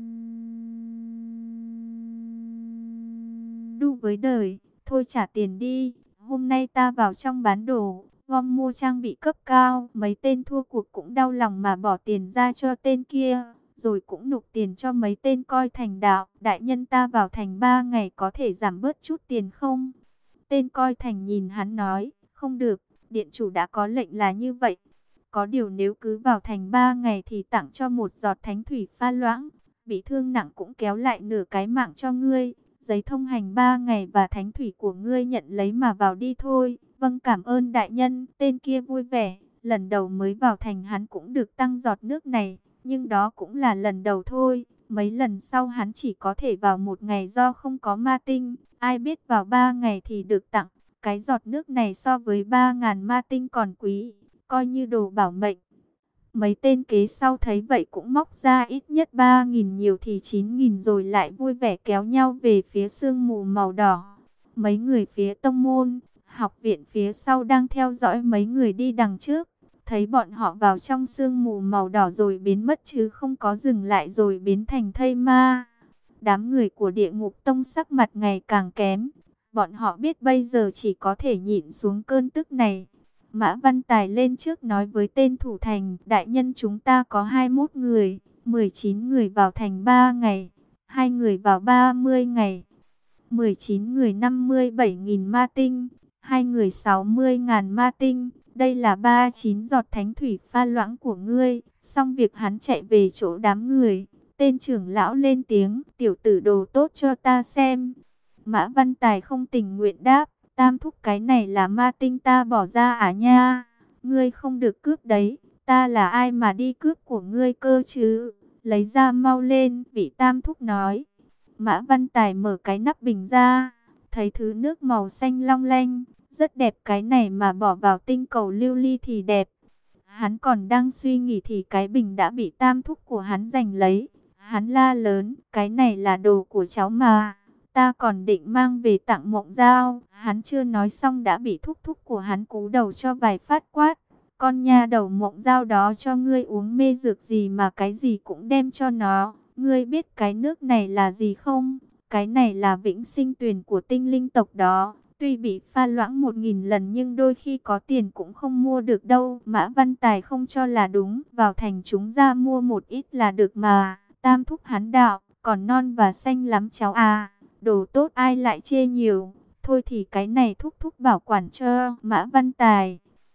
S1: đu với đời. Thôi trả tiền đi, hôm nay ta vào trong bán đồ, gom mua trang bị cấp cao. Mấy tên thua cuộc cũng đau lòng mà bỏ tiền ra cho tên kia, rồi cũng nộp tiền cho mấy tên coi thành đạo. Đại nhân, ta vào thành ba ngày có thể giảm bớt chút tiền không? Tên coi thành nhìn hắn nói, không được, điện chủ đã có lệnh là như vậy. Có điều nếu cứ vào thành ba ngày thì tặng cho một giọt thánh thủy pha loãng, bị thương nặng cũng kéo lại nửa cái mạng cho ngươi. Giấy thông hành ba ngày và thánh thủy của ngươi nhận lấy mà vào đi thôi. Vâng, cảm ơn đại nhân. Tên kia vui vẻ, lần đầu mới vào thành hắn cũng được tăng giọt nước này, nhưng đó cũng là lần đầu thôi. Mấy lần sau hắn chỉ có thể vào một ngày do không có ma tinh, ai biết vào ba ngày thì được tặng. Cái giọt nước này so với ba ngàn ma tinh còn quý, coi như đồ bảo mệnh. Mấy tên kế sau thấy vậy cũng móc ra ít nhất ba nghìn, nhiều thì chín nghìn, rồi lại vui vẻ kéo nhau về phía sương mù màu đỏ. Mấy người phía tông môn, học viện phía sau đang theo dõi mấy người đi đằng trước. Thấy bọn họ vào trong sương mù màu đỏ rồi biến mất chứ không có dừng lại rồi biến thành thây ma. Đám người của địa ngục tông sắc mặt ngày càng kém. Bọn họ biết bây giờ chỉ có thể nhịn xuống cơn tức này. Mã Văn Tài lên trước nói với tên thủ thành, đại nhân, chúng ta có hai mươi mốt người, mười chín người vào thành ba ngày, hai người vào ba mươi ngày, mười chín người năm mươi bảy nghìn ma tinh, hai người sáu mươi ngàn ma tinh, đây là ba mươi chín giọt thánh thủy pha loãng của ngươi. Xong việc hắn chạy về chỗ đám người, tên trưởng lão lên tiếng, tiểu tử đồ tốt cho ta xem. Mã Văn Tài không tình nguyện đáp, tam thúc, cái này là ma tinh ta bỏ ra à nha, ngươi không được cướp đấy, ta là ai mà đi cướp của ngươi cơ chứ, lấy ra mau lên, vị tam thúc nói. Mã Văn Tài mở cái nắp bình ra, thấy thứ nước màu xanh long lanh, rất đẹp, cái này mà bỏ vào tinh cầu lưu ly thì đẹp. Hắn còn đang suy nghĩ thì cái bình đã bị tam thúc của hắn giành lấy. Hắn la lớn, cái này là đồ của cháu mà, ta còn định mang về tặng Mộng Giao. Hắn chưa nói xong đã bị thúc thúc của hắn cú đầu cho vài phát quát. Con nha đầu, Mộng Giao đó cho ngươi uống mê dược gì mà cái gì cũng đem cho nó. Ngươi biết cái nước này là gì không? Cái này là vĩnh sinh tuyền của tinh linh tộc đó. Tuy bị pha loãng một nghìn lần nhưng đôi khi có tiền cũng không mua được đâu. Mã Văn Tài không cho là đúng. Vào thành chúng ra mua một ít là được mà. Tam thúc hắn đạo, còn non và xanh lắm cháu à. Đồ tốt ai lại chê nhiều. Thôi thì cái này thúc thúc bảo quản cho Mã Văn Tài.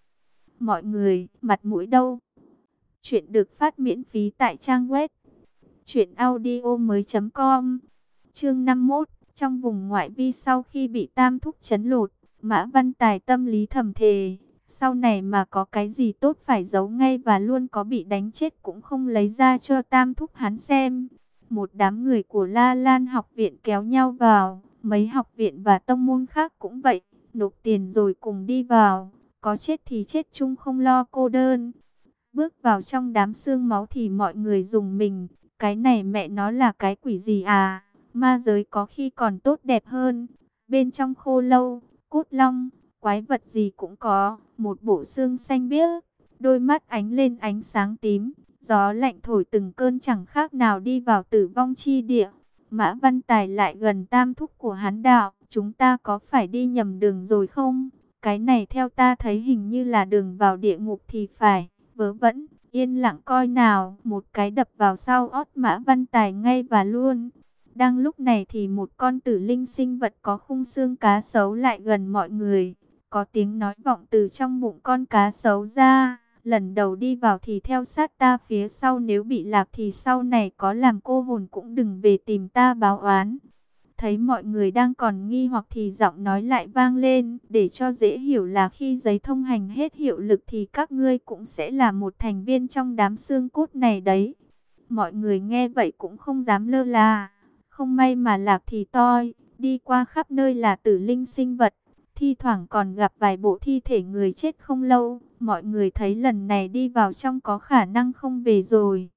S1: Mọi người, mặt mũi đâu? Chuyện được phát miễn phí tại trang web truyện audio mới chấm com. Chương năm mươi mốt. Trong vùng ngoại vi, sau khi bị tam thúc trấn lột, Mã Văn Tài tâm lý thầm thề, sau này mà có cái gì tốt phải giấu ngay, và luôn có bị đánh chết cũng không lấy ra cho tam thúc hắn xem. Một đám người của La Lan học viện kéo nhau vào, mấy học viện và tông môn khác cũng vậy, nộp tiền rồi cùng đi vào, có chết thì chết chung không lo cô đơn. Bước vào trong đám xương máu thì mọi người rùng mình, cái này mẹ nó là cái quỷ gì à? Ma giới có khi còn tốt đẹp hơn. Bên trong khô lâu, cốt long, quái vật gì cũng có. Một bộ xương xanh biếc, đôi mắt ánh lên ánh sáng tím. Gió lạnh thổi từng cơn chẳng khác nào đi vào tử vong chi địa. Mã Văn Tài lại gần tam thúc của hắn đạo, chúng ta có phải đi nhầm đường rồi không? Cái này theo ta thấy hình như là đường vào địa ngục thì phải. Vớ vẩn, yên lặng coi nào. Một cái đập vào sau ót Mã Văn Tài ngay và luôn. Đang lúc này thì một con tử linh sinh vật có khung xương cá sấu lại gần mọi người. Có tiếng nói vọng từ trong bụng con cá sấu ra. Lần đầu đi vào thì theo sát ta phía sau, nếu bị lạc thì sau này có làm cô hồn cũng đừng về tìm ta báo oán. Thấy mọi người đang còn nghi hoặc thì giọng nói lại vang lên, để cho dễ hiểu là khi giấy thông hành hết hiệu lực thì các ngươi cũng sẽ là một thành viên trong đám xương cốt này đấy. Mọi người nghe vậy cũng không dám lơ là. không may mà lạc thì toi, đi qua khắp nơi là tử linh sinh vật, thi thoảng còn gặp vài bộ thi thể người chết không lâu. Mọi người thấy lần này đi vào trong có khả năng không về rồi.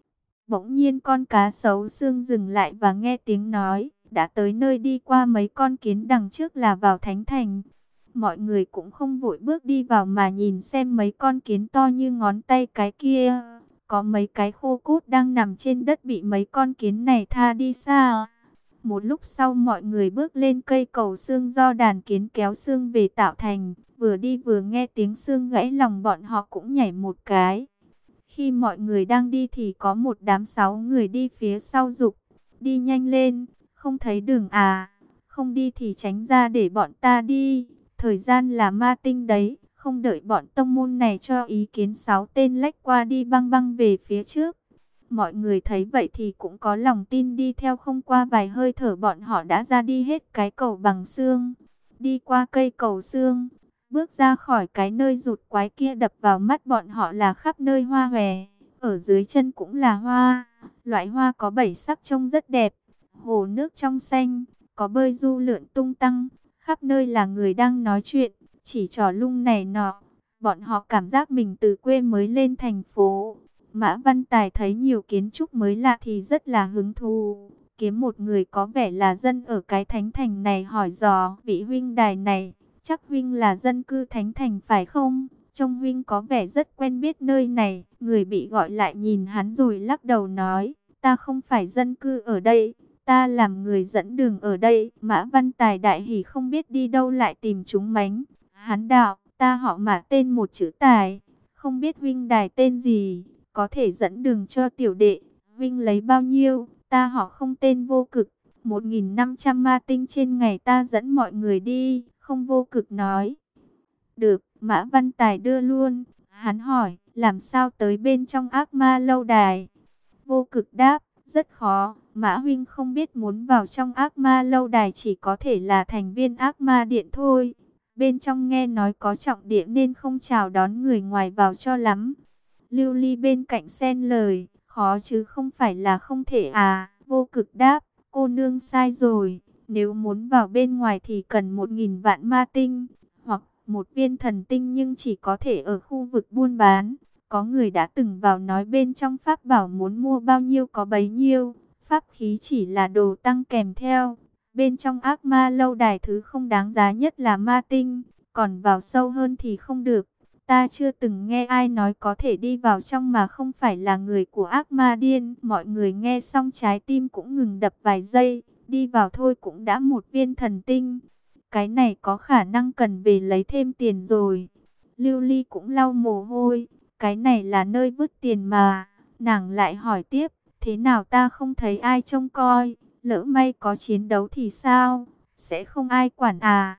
S1: Bỗng nhiên con cá sấu xương dừng lại và nghe tiếng nói, đã tới nơi đi qua mấy con kiến đằng trước là vào thánh thành. Mọi người cũng không vội bước đi vào mà nhìn xem mấy con kiến to như ngón tay cái kia. Có mấy cái khô cốt đang nằm trên đất bị mấy con kiến này tha đi xa. Một lúc sau mọi người bước lên cây cầu xương do đàn kiến kéo xương về tạo thành. Vừa đi vừa nghe tiếng xương gãy lòng bọn họ cũng nhảy một cái. Khi mọi người đang đi thì có một đám sáu người đi phía sau giục. Đi nhanh lên, không thấy đường à. Không đi thì tránh ra để bọn ta đi. Thời gian là ma tinh đấy. Không đợi bọn tông môn này cho ý kiến, sáu tên lách qua đi băng băng về phía trước. Mọi người thấy vậy thì cũng có lòng tin đi theo, không qua vài hơi thở bọn họ đã ra đi hết cái cầu bằng xương. Đi qua cây cầu xương, bước ra khỏi cái nơi rụt quái kia, đập vào mắt bọn họ là khắp nơi hoa hòe. Ở dưới chân cũng là hoa, loại hoa có bảy sắc trông rất đẹp. Hồ nước trong xanh, có bơi du lượn tung tăng, khắp nơi là người đang nói chuyện, chỉ trò lung này nọ. Bọn họ cảm giác mình từ quê mới lên thành phố. Mã Văn Tài thấy nhiều kiến trúc mới lạ thì rất là hứng thú. Kiếm một người có vẻ là dân ở cái thánh thành này hỏi dò, vị huynh đài này, chắc huynh là dân cư thánh thành phải không? Trông huynh có vẻ rất quen biết nơi này. Người bị gọi lại nhìn hắn rồi lắc đầu nói, ta không phải dân cư ở đây, ta làm người dẫn đường ở đây. Mã Văn Tài đại hỉ không biết đi đâu lại tìm chúng mánh. Hắn đạo, ta họ Mã tên một chữ Tài, không biết huynh đài tên gì, có thể dẫn đường cho tiểu đệ. Huynh lấy bao nhiêu? Ta họ Không tên Vô Cực, một nghìn năm trăm ma tinh trên ngày ta dẫn mọi người đi. Không Vô Cực nói, được. Mã Văn Tài đưa luôn. Hắn hỏi, làm sao tới bên trong ác ma lâu đài? Vô Cực đáp, rất khó. Mã huynh không biết, muốn vào trong ác ma lâu đài chỉ có thể là thành viên ác ma điện thôi. Bên trong nghe nói có trọng địa nên không chào đón người ngoài vào cho lắm. Lưu Ly bên cạnh xen lời, khó chứ không phải là không thể à. Vô Cực đáp, cô nương sai rồi. Nếu muốn vào bên ngoài thì cần một nghìn vạn ma tinh, hoặc một viên thần tinh, nhưng chỉ có thể ở khu vực buôn bán. Có người đã từng vào nói bên trong pháp bảo muốn mua bao nhiêu có bấy nhiêu. Pháp khí chỉ là đồ tăng kèm theo. Bên trong ác ma lâu đài thứ không đáng giá nhất là ma tinh, còn vào sâu hơn thì không được. Ta chưa từng nghe ai nói có thể đi vào trong mà không phải là người của ác ma điên. Mọi người nghe xong trái tim cũng ngừng đập vài giây. Đi vào thôi cũng đã một viên thần tinh. Cái này có khả năng cần về lấy thêm tiền rồi. Lưu Ly cũng lau mồ hôi. Cái này là nơi vứt tiền mà. Nàng lại hỏi tiếp, thế nào ta không thấy ai trông coi? Lỡ may có chiến đấu thì sao? Sẽ không ai quản à?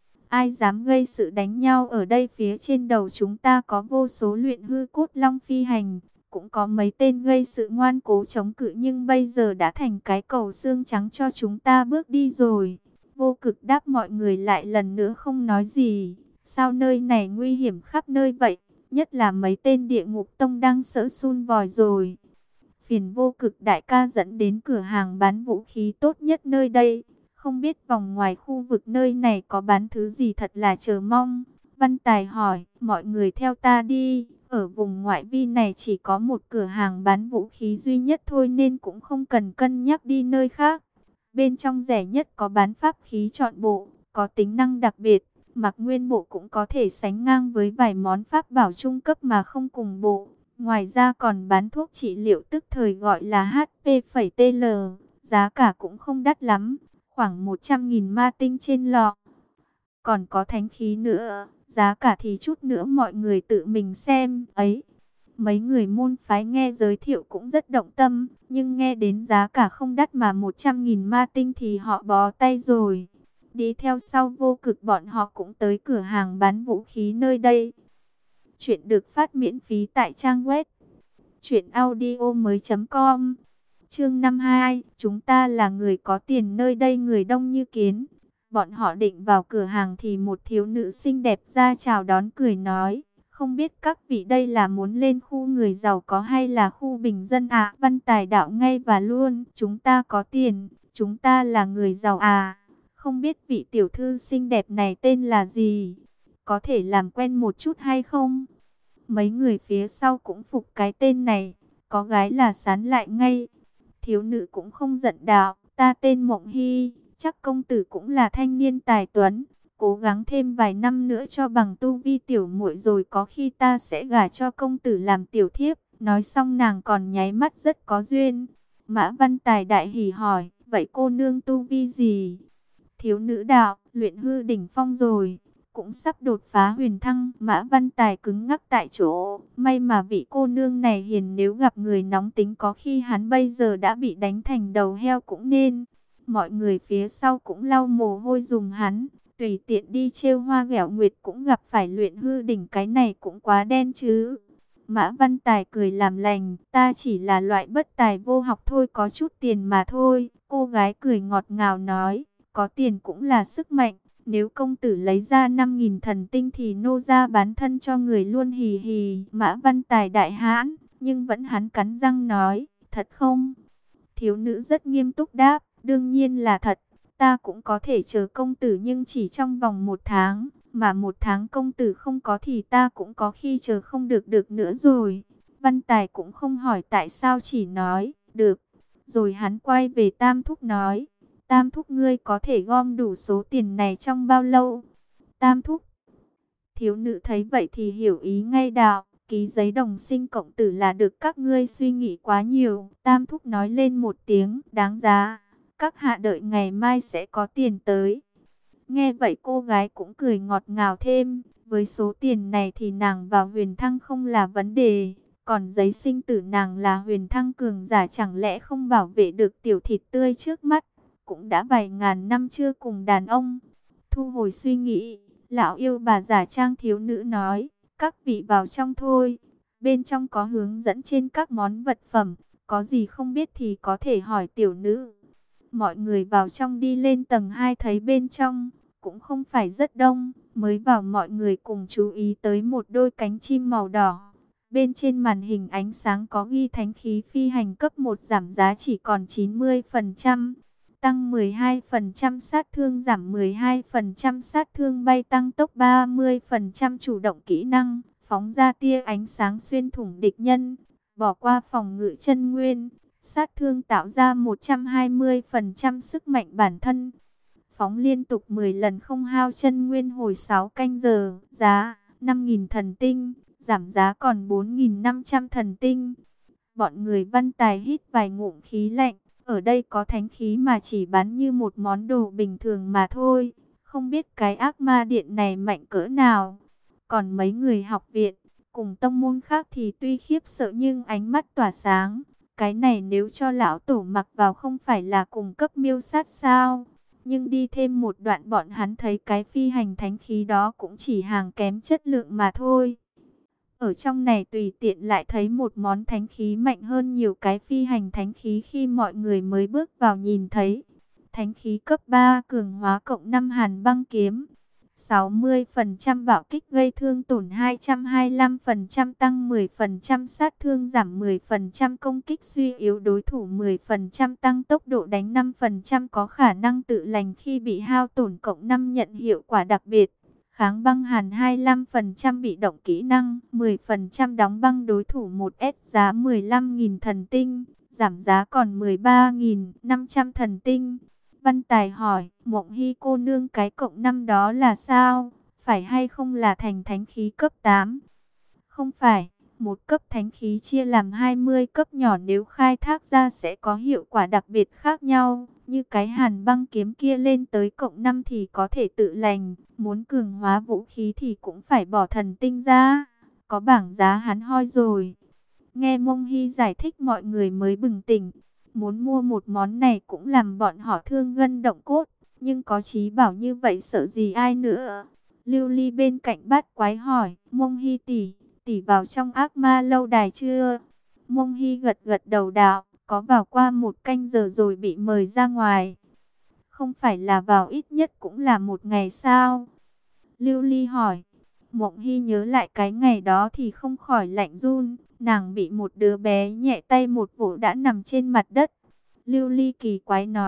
S1: Ai dám gây sự đánh nhau ở đây? Phía trên đầu chúng ta có vô số luyện hư cốt long phi hành. Cũng có mấy tên gây sự ngoan cố chống cự, nhưng bây giờ đã thành cái cầu xương trắng cho chúng ta bước đi rồi. Vô Cực đáp. Mọi người lại lần nữa không nói gì. Sao nơi này nguy hiểm khắp nơi vậy? Nhất là mấy tên địa ngục tông đang sợ sun vòi rồi. Phiền Vô Cực đại ca dẫn đến cửa hàng bán vũ khí tốt nhất nơi đây. Không biết vòng ngoài khu vực nơi này có bán thứ gì, thật là chờ mong. Văn Tài hỏi, mọi người theo ta đi. Ở vùng ngoại vi này chỉ có một cửa hàng bán vũ khí duy nhất thôi, nên cũng không cần cân nhắc đi nơi khác. Bên trong rẻ nhất có bán pháp khí trọn bộ, có tính năng đặc biệt. Mặc nguyên bộ cũng có thể sánh ngang với vài món pháp bảo trung cấp mà không cùng bộ. Ngoài ra còn bán thuốc trị liệu tức thời gọi là hát pê tê lờ. Giá cả cũng không đắt lắm, khoảng một trăm nghìn ma tinh trên lọ. Còn có thánh khí nữa, giá cả thì chút nữa mọi người tự mình xem. Ấy, mấy người môn phái nghe giới thiệu cũng rất động tâm, nhưng nghe đến giá cả không đắt mà một trăm nghìn ma tinh thì họ bó tay rồi. Đi theo sau Vô Cực bọn họ cũng tới cửa hàng bán vũ khí nơi đây. Chuyện được phát miễn phí tại trang web truyện audio mới chấm com. Chương năm mươi hai, chúng ta là người có tiền, nơi đây người đông như kiến. Bọn họ định vào cửa hàng thì một thiếu nữ xinh đẹp ra chào đón, cười nói, không biết các vị đây là muốn lên khu người giàu có hay là khu bình dân ạ? À? Văn Tài đạo ngay và luôn, chúng ta có tiền, chúng ta là người giàu à, không biết vị tiểu thư xinh đẹp này tên là gì, có thể làm quen một chút hay không? Mấy người phía sau cũng phục cái tên này, có gái là sán lại ngay. Thiếu nữ cũng không giận đạo, ta tên Mộng Hy, chắc công tử cũng là thanh niên tài tuấn, cố gắng thêm vài năm nữa cho bằng tu vi tiểu muội rồi có khi ta sẽ gả cho công tử làm tiểu thiếp. Nói xong nàng còn nháy mắt rất có duyên. Mã Văn Tài đại hỉ hỏi, vậy cô nương tu vi gì? Thiếu nữ đạo, luyện hư đỉnh phong rồi, cũng sắp đột phá huyền thăng. Mã Văn Tài cứng ngắc tại chỗ, may mà vị cô nương này hiền, nếu gặp người nóng tính có khi hắn bây giờ đã bị đánh thành đầu heo cũng nên. Mọi người phía sau cũng lau mồ hôi dùng hắn, tùy tiện đi trêu hoa ghẹo nguyệt cũng gặp phải luyện hư đỉnh, cái này cũng quá đen chứ. Mã Văn Tài cười làm lành, ta chỉ là loại bất tài vô học thôi, có chút tiền mà thôi. Cô gái cười ngọt ngào nói, có tiền cũng là sức mạnh. Nếu công tử lấy ra năm nghìn thần tinh thì nô ra bán thân cho người luôn, hì hì. Mã Văn Tài đại hãn, nhưng vẫn hắn cắn răng nói, thật không? Thiếu nữ rất nghiêm túc đáp, đương nhiên là thật. Ta cũng có thể chờ công tử nhưng chỉ trong vòng một tháng. Mà một tháng công tử không có thì ta cũng có khi chờ không được được nữa rồi. Văn Tài cũng không hỏi tại sao, chỉ nói, được. Rồi hắn quay về Tam Thúc nói, Tam Thúc ngươi có thể gom đủ số tiền này trong bao lâu? Tam Thúc. Thiếu nữ thấy vậy thì hiểu ý ngay đạo, ký giấy đồng sinh cộng tử là được, các ngươi suy nghĩ quá nhiều. Tam Thúc nói lên một tiếng, đáng giá. Các hạ đợi ngày mai sẽ có tiền tới. Nghe vậy cô gái cũng cười ngọt ngào thêm, với số tiền này thì nàng vào huyền thăng không là vấn đề. Còn giấy sinh tử nàng là huyền thăng cường giả, chẳng lẽ không bảo vệ được tiểu thịt tươi trước mắt. Cũng đã vài ngàn năm chưa cùng đàn ông. Thu hồi suy nghĩ, lão yêu bà giả trang thiếu nữ nói, các vị vào trong thôi. Bên trong có hướng dẫn trên các món vật phẩm, có gì không biết thì có thể hỏi tiểu nữ. Mọi người vào trong đi lên tầng hai thấy bên trong cũng không phải rất đông, mới vào mọi người cùng chú ý tới một đôi cánh chim màu đỏ. Bên trên màn hình ánh sáng có ghi thánh khí phi hành cấp một giảm giá chỉ còn chín mươi phần trăm, tăng mười hai phần trăm sát thương, giảm mười hai phần trăm sát thương, bay tăng tốc ba mươi phần trăm, chủ động kỹ năng, phóng ra tia ánh sáng xuyên thủng địch nhân, bỏ qua phòng ngự chân nguyên, sát thương tạo ra một trăm hai mươi phần trăm sức mạnh bản thân. Phóng liên tục mười lần không hao chân nguyên hồi sáu canh giờ, giá năm nghìn thần tinh, giảm giá còn bốn nghìn năm trăm thần tinh. Bọn người Văn Tài hít vài ngụm khí lạnh, ở đây có thánh khí mà chỉ bán như một món đồ bình thường mà thôi, không biết cái ác ma điện này mạnh cỡ nào. Còn mấy người học viện, cùng tông môn khác thì tuy khiếp sợ nhưng ánh mắt tỏa sáng. Cái này nếu cho lão tổ mặc vào không phải là cùng cấp miêu sát sao? Nhưng đi thêm một đoạn bọn hắn thấy cái phi hành thánh khí đó cũng chỉ hàng kém chất lượng mà thôi. Ở trong này tùy tiện lại thấy một món thánh khí mạnh hơn nhiều cái phi hành thánh khí khi mọi người mới bước vào nhìn thấy. Thánh khí cấp ba cường hóa cộng năm hàn băng kiếm. sáu mươi phần trăm bạo kích gây thương tổn hai trăm hai mươi lăm phần trăm, tăng mười phần trăm sát thương, giảm mười phần trăm công kích suy yếu đối thủ, mười phần trăm tăng tốc độ đánh, năm phần trăm có khả năng tự lành khi bị hao tổn, cộng năm nhận hiệu quả đặc biệt. Kháng băng hàn hai mươi lăm phần trăm bị động kỹ năng, mười phần trăm đóng băng đối thủ, một S giá mười lăm nghìn thần tinh, giảm giá còn mười ba nghìn năm trăm thần tinh. Văn Tài hỏi, Mộng Hy cô nương cái cộng năm đó là sao? Phải hay không là thành thánh khí cấp tám? Không phải, một cấp thánh khí chia làm hai mươi cấp nhỏ, nếu khai thác ra sẽ có hiệu quả đặc biệt khác nhau. Như cái hàn băng kiếm kia lên tới cộng năm thì có thể tự lành, muốn cường hóa vũ khí thì cũng phải bỏ thần tinh ra. Có bảng giá hắn hoi rồi. Nghe Mông Hy giải thích mọi người mới bừng tỉnh. Muốn mua một món này cũng làm bọn họ thương gân động cốt, nhưng có chí bảo như vậy sợ gì ai nữa. Lưu Ly bên cạnh bát quái hỏi, Mông Hy tỷ, tỷ vào trong ác ma lâu đài chưa? Mông Hy gật gật đầu đạo, có vào qua một canh giờ rồi bị mời ra ngoài. Không phải là vào ít nhất cũng là một ngày sao? Lưu Ly hỏi. Mộng Hy nhớ lại cái ngày đó thì không khỏi lạnh run. Nàng bị một đứa bé nhẹ tay một vỗ đã nằm trên mặt đất. Lưu Ly kỳ quái nói,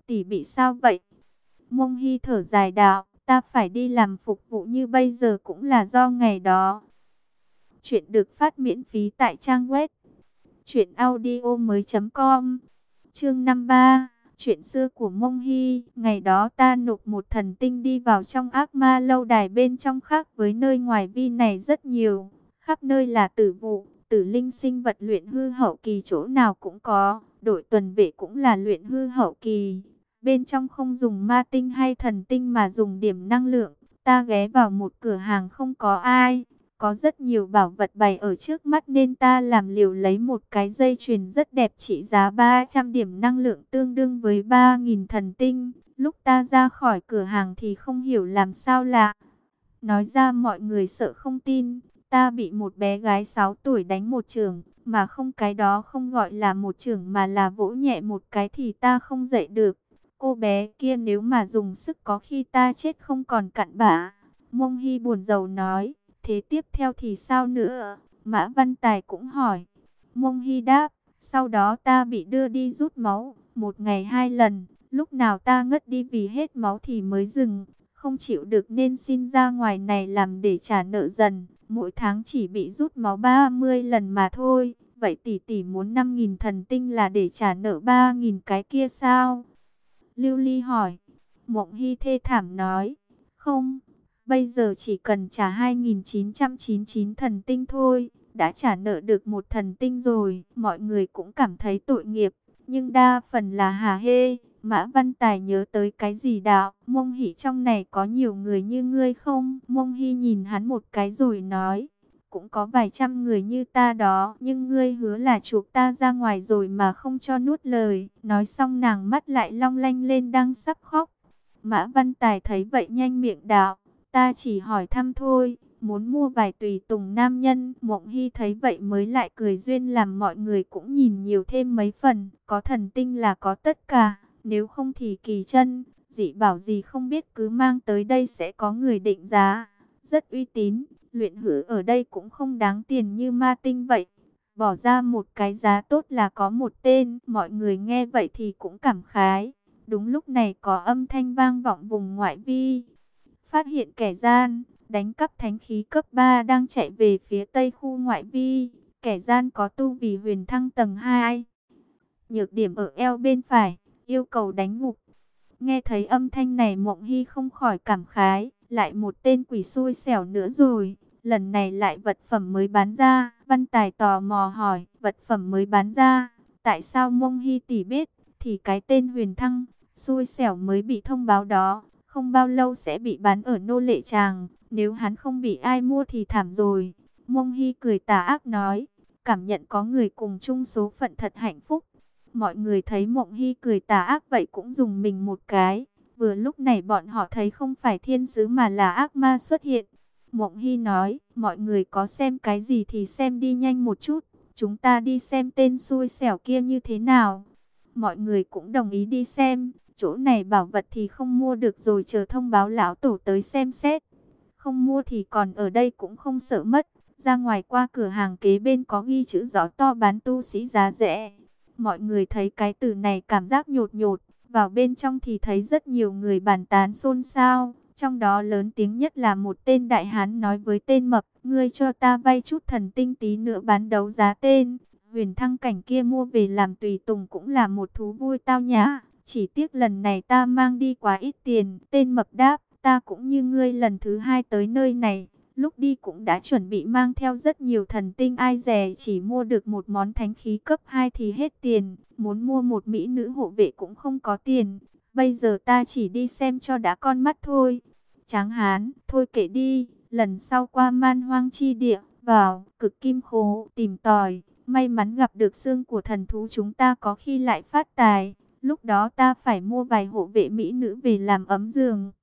S1: tỷ bị sao vậy? Mông Hy thở dài đạo, ta phải đi làm phục vụ như bây giờ cũng là do ngày đó. Chuyện được phát miễn phí tại trang web truyện audio mới chấm com. Chương năm mươi ba, chuyện xưa của Mông Hy. Ngày đó ta nộp một thần tinh đi vào trong ác ma lâu đài, bên trong khác với nơi ngoài vi này rất nhiều. Khắp nơi là tử vụ, tử linh sinh vật luyện hư hậu kỳ chỗ nào cũng có. Đội tuần vệ cũng là luyện hư hậu kỳ. Bên trong không dùng ma tinh hay thần tinh mà dùng điểm năng lượng. Ta ghé vào một cửa hàng không có ai. Có rất nhiều bảo vật bày ở trước mắt nên ta làm liều lấy một cái dây chuyền rất đẹp trị giá ba trăm điểm năng lượng tương đương với ba nghìn thần tinh. Lúc ta ra khỏi cửa hàng thì không hiểu làm sao lạ. Nói ra mọi người sợ không tin. Ta bị một bé gái sáu tuổi đánh một chưởng, mà không, cái đó không gọi là một chưởng mà là vỗ nhẹ một cái thì ta không dậy được. Cô bé kia nếu mà dùng sức có khi ta chết không còn cặn bã. Mông Hy buồn rầu nói. Thế tiếp theo thì sao nữa? Mã Văn Tài cũng hỏi. Mông Hy đáp, sau đó ta bị đưa đi rút máu, một ngày hai lần, lúc nào ta ngất đi vì hết máu thì mới dừng, không chịu được nên xin ra ngoài này làm để trả nợ dần, mỗi tháng chỉ bị rút máu ba mươi lần mà thôi. Vậy tỷ tỷ muốn năm nghìn thần tinh là để trả nợ ba nghìn cái kia sao? Lưu Ly hỏi. Mộng Hy thê thảm nói, không. Bây giờ chỉ cần trả hai nghìn chín trăm chín mươi chín thần tinh thôi, đã trả nợ được một thần tinh rồi. Mọi người cũng cảm thấy tội nghiệp, nhưng đa phần là hả hê. Mã Văn Tài nhớ tới cái gì đạo, Mông Hỷ trong này có nhiều người như ngươi không? Mông Hy nhìn hắn một cái rồi nói, cũng có vài trăm người như ta đó, nhưng ngươi hứa là chuộc ta ra ngoài rồi mà không cho nuốt lời. Nói xong nàng mắt lại long lanh lên đang sắp khóc. Mã Văn Tài thấy vậy nhanh miệng đạo, ta chỉ hỏi thăm thôi, muốn mua vài tùy tùng nam nhân. Mộng Hy thấy vậy mới lại cười duyên, làm mọi người cũng nhìn nhiều thêm mấy phần. Có thần tinh là có tất cả, nếu không thì kỳ chân, dị bảo gì không biết cứ mang tới đây sẽ có người định giá. Rất uy tín, luyện hư ở đây cũng không đáng tiền như ma tinh vậy. Bỏ ra một cái giá tốt là có một tên. Mọi người nghe vậy thì cũng cảm khái. Đúng lúc này có âm thanh vang vọng vùng ngoại vi. Phát hiện kẻ gian đánh cắp thánh khí cấp ba đang chạy về phía tây khu ngoại vi. Kẻ gian có tu vì huyền thăng tầng hai. Nhược điểm ở eo bên phải, yêu cầu đánh ngục. Nghe thấy âm thanh này Mộng Hy không khỏi cảm khái. Lại một tên quỷ xui xẻo nữa rồi. Lần này lại vật phẩm mới bán ra. Văn Tài tò mò hỏi, vật phẩm mới bán ra, tại sao Mông Hy tỷ biết? Thì cái tên huyền thăng xui xẻo mới bị thông báo đó, không bao lâu sẽ bị bán ở nô lệ tràng. Nếu hắn không bị ai mua thì thảm rồi. Mông Hy cười tà ác nói, cảm nhận có người cùng chung số phận thật hạnh phúc. Mọi người thấy Mộng Hy cười tà ác vậy cũng dùng mình một cái. Vừa lúc này bọn họ thấy không phải thiên sứ mà là ác ma xuất hiện. Mộng Hy nói, mọi người có xem cái gì thì xem đi nhanh một chút. Chúng ta đi xem tên xui xẻo kia như thế nào. Mọi người cũng đồng ý đi xem. Chỗ này bảo vật thì không mua được rồi, chờ thông báo lão tổ tới xem xét. Không mua thì còn ở đây cũng không sợ mất. Ra ngoài qua cửa hàng kế bên có ghi chữ rõ to bán tu sĩ giá rẻ. Mọi người thấy cái từ này cảm giác nhột nhột. Vào bên trong thì thấy rất nhiều người bàn tán xôn xao. Trong đó lớn tiếng nhất là một tên đại hán nói với tên mập, ngươi cho ta vay chút thần tinh tí nữa bán đấu giá tên. Huyền thăng cảnh kia mua về làm tùy tùng cũng là một thú vui tao nhã. Chỉ tiếc lần này ta mang đi quá ít tiền. Tên mập đáp, ta cũng như ngươi lần thứ hai tới nơi này. Lúc đi cũng đã chuẩn bị mang theo rất nhiều thần tinh, ai dè chỉ mua được một món thánh khí cấp hai thì hết tiền. Muốn mua một mỹ nữ hộ vệ cũng không có tiền. Bây giờ ta chỉ đi xem cho đã con mắt thôi. Tráng hán, thôi kệ đi, lần sau qua man hoang chi địa, vào cực kim khố tìm tòi. May mắn gặp được xương của thần thú chúng ta có khi lại phát tài. Lúc đó ta phải mua vài hộ vệ mỹ nữ về làm ấm giường.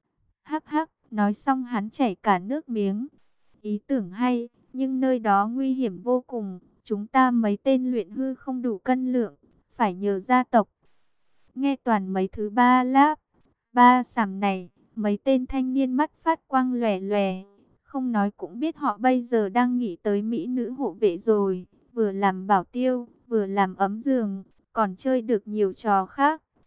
S1: Hắc hắc, nói xong hắn chảy cả nước miếng. Ý tưởng hay, nhưng nơi đó nguy hiểm vô cùng. Chúng ta mấy tên luyện hư không đủ cân lượng, phải nhờ gia tộc. Nghe toàn mấy thứ ba láp, ba sàm này, mấy tên thanh niên mắt phát quang lòe lòe. Không nói cũng biết họ bây giờ đang nghĩ tới mỹ nữ hộ vệ rồi. Vừa làm bảo tiêu, vừa làm ấm giường, còn chơi được nhiều trò khác.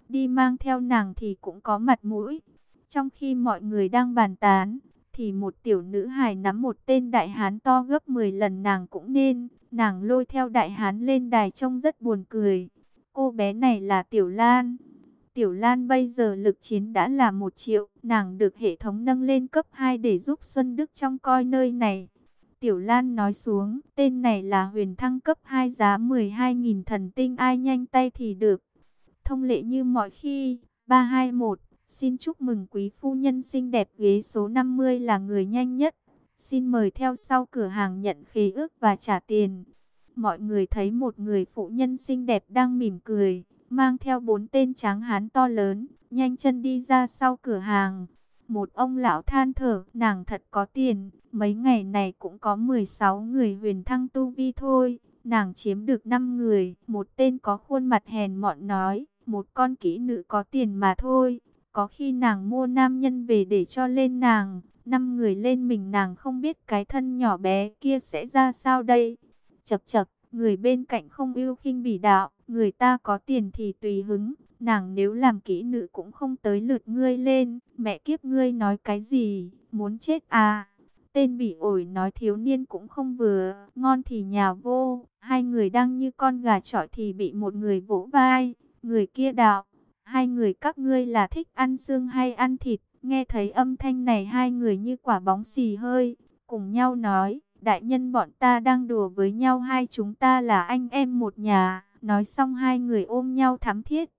S1: đi mang theo nàng thì cũng có mặt mũi. Trong khi mọi người đang bàn tán, thì một tiểu nữ hài nắm một tên đại hán to gấp mười lần nàng cũng nên. Nàng lôi theo đại hán lên đài trông rất buồn cười. Cô bé này là Tiểu Lan. Tiểu Lan bây giờ lực chiến đã là một triệu. Nàng được hệ thống nâng lên cấp hai để giúp Xuân Đức trông coi nơi này. Tiểu Lan nói xuống, tên này là huyền thăng cấp hai giá mười hai nghìn thần tinh, ai nhanh tay thì được. Thông lệ như mọi khi, ba hai một, xin chúc mừng quý phu nhân xinh đẹp, ghế số năm mươi là người nhanh nhất. Xin mời theo sau cửa hàng nhận khế ước và trả tiền. Mọi người thấy một người phụ nhân xinh đẹp đang mỉm cười, mang theo bốn tên tráng hán to lớn, nhanh chân đi ra sau cửa hàng. Một ông lão than thở, nàng thật có tiền, mấy ngày này cũng có mười sáu người huyền thăng tu vi thôi, nàng chiếm được năm người. Một tên có khuôn mặt hèn mọn nói, một con kỹ nữ có tiền mà thôi, có khi nàng mua nam nhân về để cho lên nàng, năm người lên mình nàng không biết cái thân nhỏ bé kia sẽ ra sao đây. Chậc chậc, người bên cạnh không ưu khinh bỉ đạo, người ta có tiền thì tùy hứng, nàng nếu làm kỹ nữ cũng không tới lượt ngươi lên. Mẹ kiếp, ngươi nói cái gì, muốn chết à? Tên bỉ ổi nói thiếu niên cũng không vừa, ngon thì nhào vô. Hai người đang như con gà chọi thì bị một người vỗ vai. Người kia đạo, hai người các ngươi là thích ăn xương hay ăn thịt? Nghe thấy âm thanh này hai người như quả bóng xì hơi, cùng nhau nói, đại nhân bọn ta đang đùa với nhau, hai chúng ta là anh em một nhà. Nói xong hai người ôm nhau thắm thiết.